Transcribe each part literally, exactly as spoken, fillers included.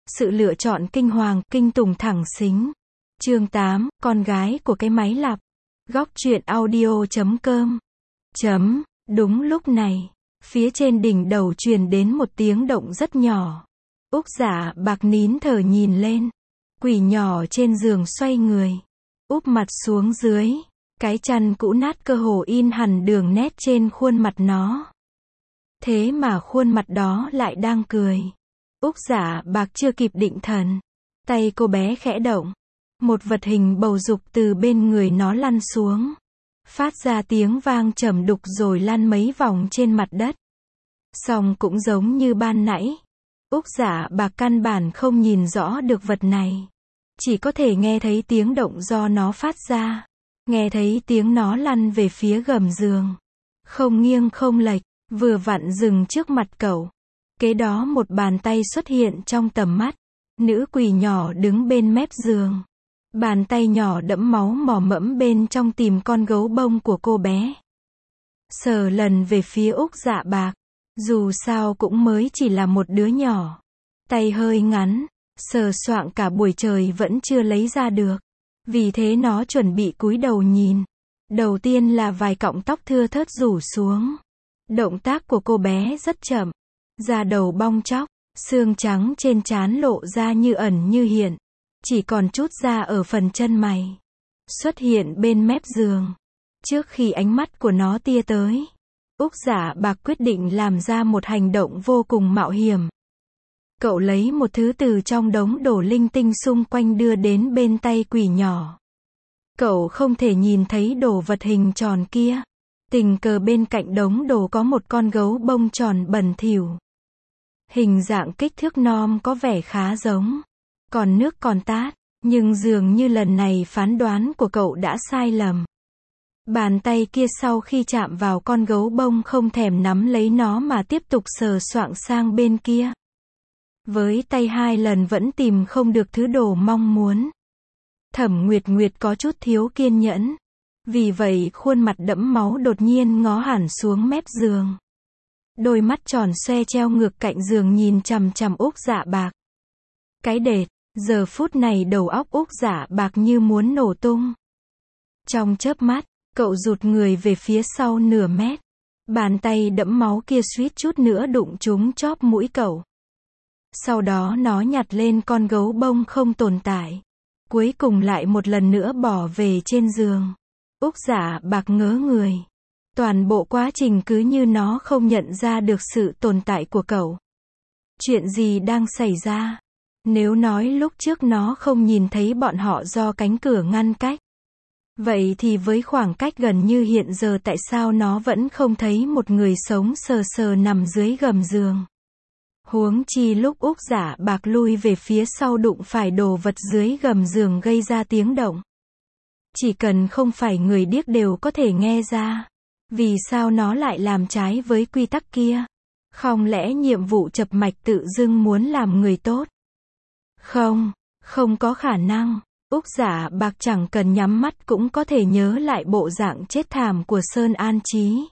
Sự lựa chọn kinh hoàng, kinh tủng thẳng xính. Chương tám, con gái của cái máy lặp. Góc truyện audio chấm com. Chấm, đúng lúc này, phía trên đỉnh đầu truyền đến một tiếng động rất nhỏ. Úc Dạ Bạc nín thở nhìn lên. Quỷ nhỏ trên giường xoay người, úp mặt xuống dưới, cái chăn cũ nát cơ hồ in hẳn đường nét trên khuôn mặt nó. Thế mà khuôn mặt đó lại đang cười. Úc Dạ Bạc chưa kịp định thần, tay cô bé khẽ động, một vật hình bầu dục từ bên người nó lăn xuống, phát ra tiếng vang trầm đục rồi lăn mấy vòng trên mặt đất. Song cũng giống như ban nãy, Úc Dạ Bạc căn bản không nhìn rõ được vật này, chỉ có thể nghe thấy tiếng động do nó phát ra, nghe thấy tiếng nó lăn về phía gầm giường, không nghiêng không lệch, vừa vặn dừng trước mặt cậu. Kế đó một bàn tay xuất hiện trong tầm mắt, nữ quỷ nhỏ đứng bên mép giường. Bàn tay nhỏ đẫm máu mò mẫm bên trong tìm con gấu bông của cô bé. Sờ lần về phía Úc Dạ Bạc, dù sao cũng mới chỉ là một đứa nhỏ. Tay hơi ngắn, sờ soạng cả buổi trời vẫn chưa lấy ra được. Vì thế nó chuẩn bị cúi đầu nhìn. Đầu tiên là vài cọng tóc thưa thớt rủ xuống. Động tác của cô bé rất chậm. Da đầu bong tróc, xương trắng trên trán lộ ra như ẩn như hiện. Chỉ còn chút da ở phần chân mày. Xuất hiện bên mép giường. Trước khi ánh mắt của nó tia tới, Úc Dạ Bạc quyết định làm ra một hành động vô cùng mạo hiểm. Cậu lấy một thứ từ trong đống đồ linh tinh xung quanh đưa đến bên tay quỷ nhỏ. Cậu không thể nhìn thấy đồ vật hình tròn kia. Tình cờ bên cạnh đống đồ có một con gấu bông tròn bẩn thỉu. Hình dạng kích thước nom có vẻ khá giống. Còn nước còn tát, nhưng dường như lần này phán đoán của cậu đã sai lầm. Bàn tay kia sau khi chạm vào con gấu bông không thèm nắm lấy nó mà tiếp tục sờ soạng sang bên kia. Với tay hai lần vẫn tìm không được thứ đồ mong muốn. Thẩm Nguyệt Nguyệt có chút thiếu kiên nhẫn. Vì vậy khuôn mặt đẫm máu đột nhiên ngó hẳn xuống mép giường. Đôi mắt tròn xoe treo ngược cạnh giường nhìn chằm chằm Úc Dạ Bạc. Cái đệt, giờ phút này đầu óc Úc Dạ Bạc như muốn nổ tung. Trong chớp mắt, cậu rụt người về phía sau nửa mét. Bàn tay đẫm máu kia suýt chút nữa đụng trúng chóp mũi cậu. Sau đó nó nhặt lên con gấu bông không tồn tại. Cuối cùng lại một lần nữa bỏ về trên giường. Úc Dạ Bạc ngớ người. Toàn bộ quá trình cứ như nó không nhận ra được sự tồn tại của cậu. Chuyện gì đang xảy ra? Nếu nói lúc trước nó không nhìn thấy bọn họ do cánh cửa ngăn cách. Vậy thì với khoảng cách gần như hiện giờ tại sao nó vẫn không thấy một người sống sờ sờ nằm dưới gầm giường? Huống chi lúc Úc Dạ Bạc lui về phía sau đụng phải đồ vật dưới gầm giường gây ra tiếng động. Chỉ cần không phải người điếc đều có thể nghe ra. Vì sao nó lại làm trái với quy tắc kia? Không lẽ nhiệm vụ chập mạch tự dưng muốn làm người tốt? Không, không có khả năng. Úc Dạ Bạc chẳng cần nhắm mắt cũng có thể nhớ lại bộ dạng chết thảm của Sơn An Chí.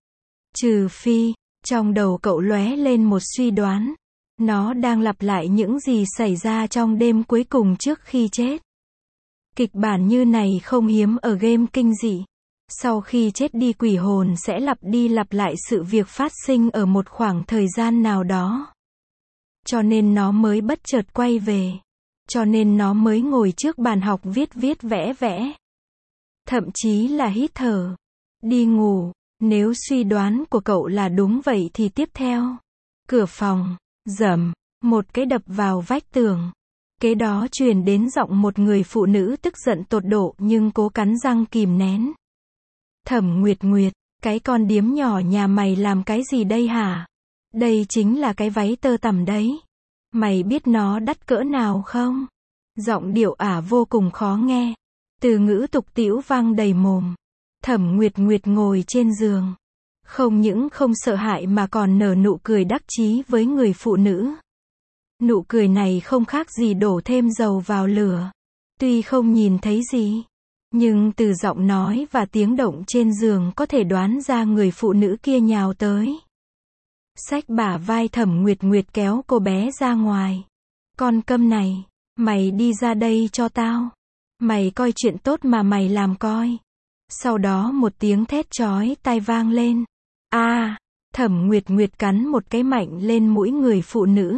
Trừ phi, trong đầu cậu lóe lên một suy đoán. Nó đang lặp lại những gì xảy ra trong đêm cuối cùng trước khi chết. Kịch bản như này không hiếm ở game kinh dị. Sau khi chết đi quỷ hồn sẽ lặp đi lặp lại sự việc phát sinh ở một khoảng thời gian nào đó. Cho nên nó mới bất chợt quay về. Cho nên nó mới ngồi trước bàn học viết viết vẽ vẽ. Thậm chí là hít thở. Đi ngủ. Nếu suy đoán của cậu là đúng vậy thì tiếp theo. Cửa phòng. Rầm. Một cái đập vào vách tường. Kế đó truyền đến giọng một người phụ nữ tức giận tột độ nhưng cố cắn răng kìm nén. Thẩm Nguyệt Nguyệt, cái con điếm nhỏ nhà mày làm cái gì đây hả? Đây chính là cái váy tơ tằm đấy. Mày biết nó đắt cỡ nào không? Giọng điệu ả vô cùng khó nghe. Từ ngữ tục tĩu vang đầy mồm. Thẩm Nguyệt Nguyệt ngồi trên giường. Không những không sợ hãi mà còn nở nụ cười đắc chí với người phụ nữ. Nụ cười này không khác gì đổ thêm dầu vào lửa. Tuy không nhìn thấy gì, nhưng từ giọng nói và tiếng động trên giường có thể đoán ra người phụ nữ kia nhào tới. Xách bả vai Thẩm Nguyệt Nguyệt kéo cô bé ra ngoài. Con câm này, mày đi ra đây cho tao. Mày coi chuyện tốt mà mày làm coi. Sau đó một tiếng thét chói tai vang lên. A, à, Thẩm Nguyệt Nguyệt cắn một cái mạnh lên mũi người phụ nữ.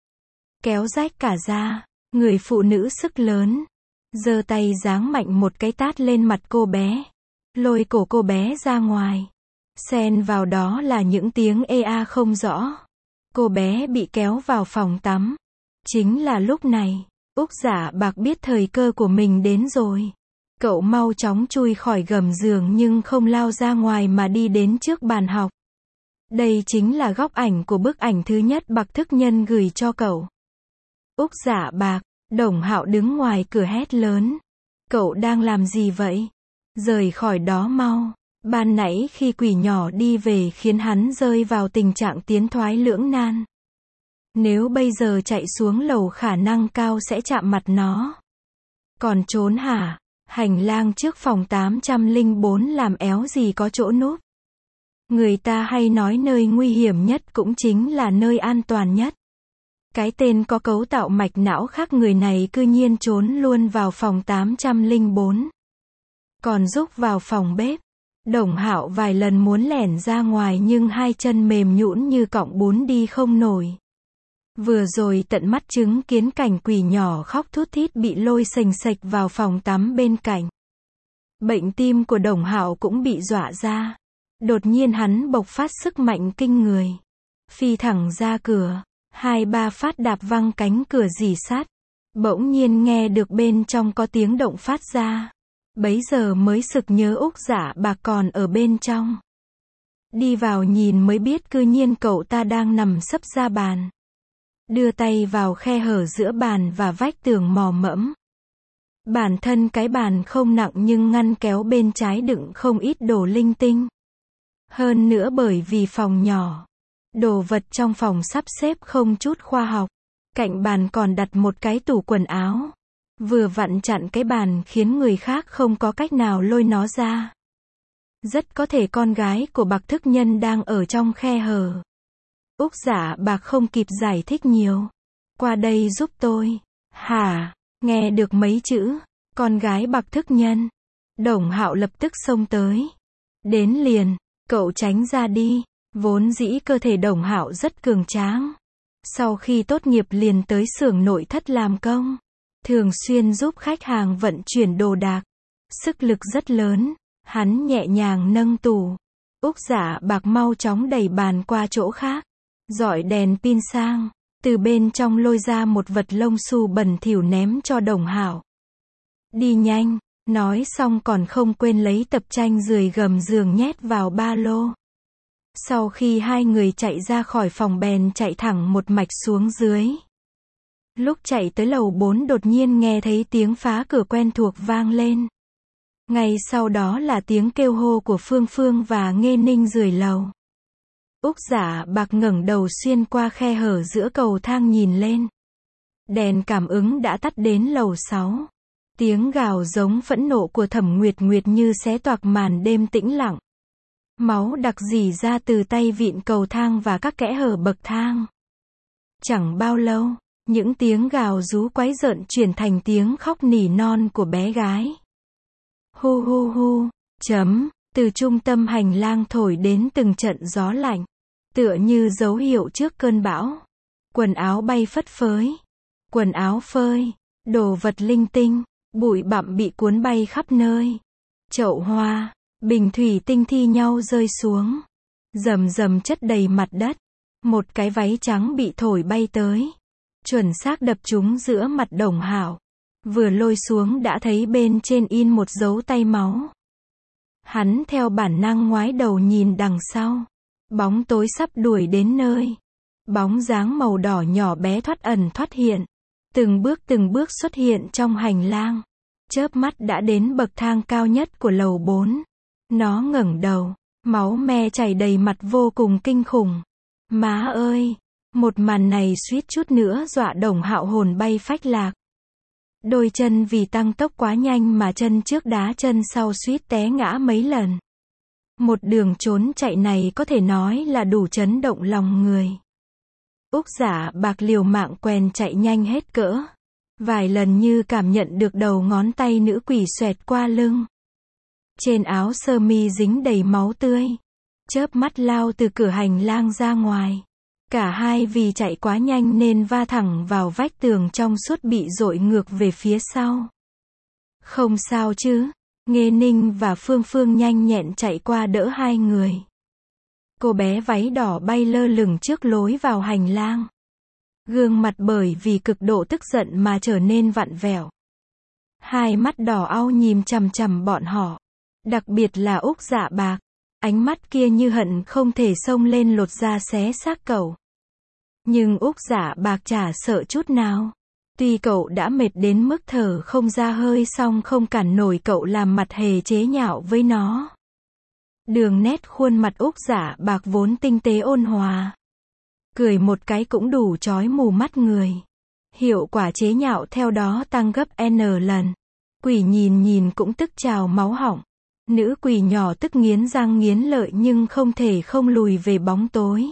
Kéo rách cả da, người phụ nữ sức lớn, giơ tay giáng mạnh một cái tát lên mặt cô bé, lôi cổ cô bé ra ngoài. Xen vào đó là những tiếng ê a không rõ. Cô bé bị kéo vào phòng tắm. Chính là lúc này, Úc Giả Bạc biết thời cơ của mình đến rồi. Cậu mau chóng chui khỏi gầm giường nhưng không lao ra ngoài mà đi đến trước bàn học. Đây chính là góc ảnh của bức ảnh thứ nhất Bạc Thức Nhân gửi cho cậu. Úc Giả Bạc, Đồng Hạo đứng ngoài cửa hét lớn. Cậu đang làm gì vậy? Rời khỏi đó mau. Ban nãy khi quỷ nhỏ đi về khiến hắn rơi vào tình trạng tiến thoái lưỡng nan. Nếu bây giờ chạy xuống lầu khả năng cao sẽ chạm mặt nó. Còn trốn hả? Hành lang trước phòng tám trăm lẻ bốn làm éo gì có chỗ núp. Người ta hay nói nơi nguy hiểm nhất cũng chính là nơi an toàn nhất. Cái tên có cấu tạo mạch não khác người này cư nhiên trốn luôn vào phòng tám trăm lẻ bốn. Còn rúc vào phòng bếp. Đồng Hạo vài lần muốn lẻn ra ngoài nhưng hai chân mềm nhũn như cọng bún đi không nổi. Vừa rồi tận mắt chứng kiến cảnh quỷ nhỏ khóc thút thít bị lôi xềnh xệch vào phòng tắm bên cạnh. Bệnh tim của Đồng Hạo cũng bị dọa ra. Đột nhiên hắn bộc phát sức mạnh kinh người. Phi thẳng ra cửa, hai ba phát đạp văng cánh cửa rỉ sắt. Bỗng nhiên nghe được bên trong có tiếng động phát ra. Bấy giờ mới sực nhớ Úc Giả Bạc còn ở bên trong. Đi vào nhìn mới biết cư nhiên cậu ta đang nằm sấp ra bàn. Đưa tay vào khe hở giữa bàn và vách tường mò mẫm. Bản thân cái bàn không nặng nhưng ngăn kéo bên trái đựng không ít đồ linh tinh. Hơn nữa bởi vì phòng nhỏ, đồ vật trong phòng sắp xếp không chút khoa học. Cạnh bàn còn đặt một cái tủ quần áo. Vừa vặn chặn cái bàn khiến người khác không có cách nào lôi nó ra. Rất có thể con gái của Bạc Thức Nhân đang ở trong khe hở. Úc Giả Bạc không kịp giải thích nhiều. Qua đây giúp tôi. Hả? Nghe được mấy chữ, con gái Bạc Thức Nhân. Đồng Hạo lập tức xông tới. Đến liền, cậu tránh ra đi. Vốn dĩ cơ thể Đồng Hạo rất cường tráng. Sau khi tốt nghiệp liền tới xưởng nội thất làm công. Thường xuyên giúp khách hàng vận chuyển đồ đạc. Sức lực rất lớn, hắn nhẹ nhàng nâng tủ. Úc Giả Bạc mau chóng đẩy bàn qua chỗ khác. Dọi đèn pin sang, từ bên trong lôi ra một vật lông xù bẩn thỉu ném cho Đồng Hạo. Đi nhanh, nói xong còn không quên lấy tập tranh rười gầm giường nhét vào ba lô. Sau khi hai người chạy ra khỏi phòng bèn chạy thẳng một mạch xuống dưới. Lúc chạy tới lầu bốn đột nhiên nghe thấy tiếng phá cửa quen thuộc vang lên. Ngay sau đó là tiếng kêu hô của Phương Phương và Nghê Ninh dưới lầu. Úc Giả Bạc ngẩng đầu xuyên qua khe hở giữa cầu thang nhìn lên. Đèn cảm ứng đã tắt đến lầu sáu. Tiếng gào giống phẫn nộ của Thẩm Nguyệt Nguyệt như xé toạc màn đêm tĩnh lặng. Máu đặc rỉ ra từ tay vịn cầu thang và các kẽ hở bậc thang. Chẳng bao lâu, những tiếng gào rú quái rợn chuyển thành tiếng khóc nỉ non của bé gái. Hu hu hu, chấm, từ trung tâm hành lang thổi đến từng trận gió lạnh. Tựa như dấu hiệu trước cơn bão. Quần áo bay phất phới. Quần áo phơi. Đồ vật linh tinh. Bụi bặm bị cuốn bay khắp nơi. Chậu hoa. Bình thủy tinh thi nhau rơi xuống. Rầm rầm chất đầy mặt đất. Một cái váy trắng bị thổi bay tới. Chuẩn xác đập trúng giữa mặt Đồng Hạo. Vừa lôi xuống đã thấy bên trên in một dấu tay máu. Hắn theo bản năng ngoái đầu nhìn đằng sau. Bóng tối sắp đuổi đến nơi. Bóng dáng màu đỏ nhỏ bé thoát ẩn thoát hiện. Từng bước từng bước xuất hiện trong hành lang. Chớp mắt đã đến bậc thang cao nhất của lầu bốn. Nó ngẩng đầu. Máu me chảy đầy mặt vô cùng kinh khủng. Má ơi! Một màn này suýt chút nữa dọa Đồng Hạo hồn bay phách lạc. Đôi chân vì tăng tốc quá nhanh mà chân trước đá chân sau suýt té ngã mấy lần. Một đường trốn chạy này có thể nói là đủ chấn động lòng người. Úc Dã Bạc liều mạng quèn chạy nhanh hết cỡ. Vài lần như cảm nhận được đầu ngón tay nữ quỷ xoẹt qua lưng. Trên áo sơ mi dính đầy máu tươi. Chớp mắt lao từ cửa hành lang ra ngoài. Cả hai vì chạy quá nhanh nên va thẳng vào vách tường trong suốt bị dội ngược về phía sau. Không sao chứ? Nghê Ninh và Phương Phương nhanh nhẹn chạy qua đỡ hai người. Cô bé váy đỏ bay lơ lửng trước lối vào hành lang. Gương mặt bởi vì cực độ tức giận mà trở nên vặn vẹo. Hai mắt đỏ au nhìn chằm chằm bọn họ. Đặc biệt là Úc Dạ Bạc. Ánh mắt kia như hận không thể xông lên lột da xé xác cậu. Nhưng Úc Dạ Bạc chả sợ chút nào. Tuy cậu đã mệt đến mức thở không ra hơi song không cản nổi cậu làm mặt hề chế nhạo với nó. Đường nét khuôn mặt Úc Dạ Bạc vốn tinh tế ôn hòa. Cười một cái cũng đủ chói mù mắt người. Hiệu quả chế nhạo theo đó tăng gấp N lần. Quỷ nhìn nhìn cũng tức trào máu họng. Nữ quỷ nhỏ tức nghiến răng nghiến lợi nhưng không thể không lùi về bóng tối.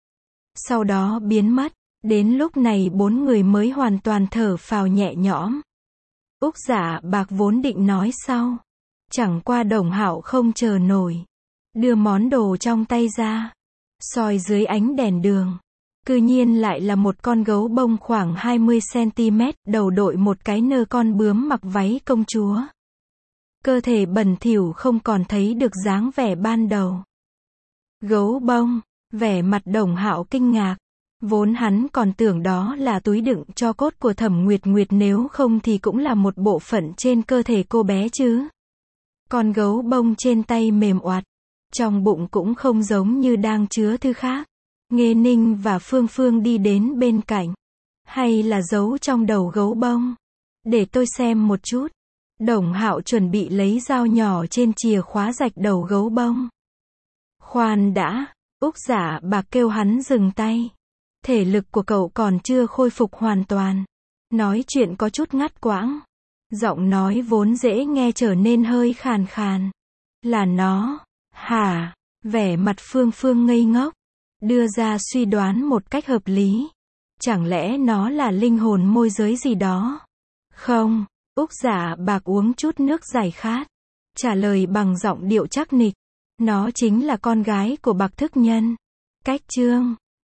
Sau đó biến mất. Đến lúc này bốn người mới hoàn toàn thở phào nhẹ nhõm. Úc Dạ Bạc vốn định nói sau. Chẳng qua Đồng Hạo không chờ nổi. Đưa món đồ trong tay ra. Soi dưới ánh đèn đường. Cư nhiên lại là một con gấu bông khoảng hai mươi xăng ti mét, đầu đội một cái nơ con bướm mặc váy công chúa. Cơ thể bẩn thỉu không còn thấy được dáng vẻ ban đầu. Gấu bông, vẻ mặt Đồng Hạo kinh ngạc. Vốn hắn còn tưởng đó là túi đựng tro cốt của Thẩm Nguyệt Nguyệt, nếu không thì cũng là một bộ phận trên cơ thể cô bé chứ. Con gấu bông trên tay mềm oặt, trong bụng cũng không giống như đang chứa thứ khác. Nghê Ninh và Phương Phương đi đến bên cạnh. Hay là giấu trong đầu gấu bông? Để tôi xem một chút. Đồng Hạo chuẩn bị lấy dao nhỏ trên chìa khóa rạch đầu gấu bông. Khoan đã, Úc Dạ Bạc kêu hắn dừng tay. Thể lực của cậu còn chưa khôi phục hoàn toàn. Nói chuyện có chút ngắt quãng. Giọng nói vốn dễ nghe trở nên hơi khàn khàn. Là nó. Hả? Vẻ mặt Phương Phương ngây ngốc. Đưa ra suy đoán một cách hợp lý. Chẳng lẽ nó là linh hồn môi giới gì đó? Không. Úc Dạ Bạc uống chút nước giải khát. Trả lời bằng giọng điệu chắc nịch. Nó chính là con gái của Bạc Thức Nhân. Cách chương.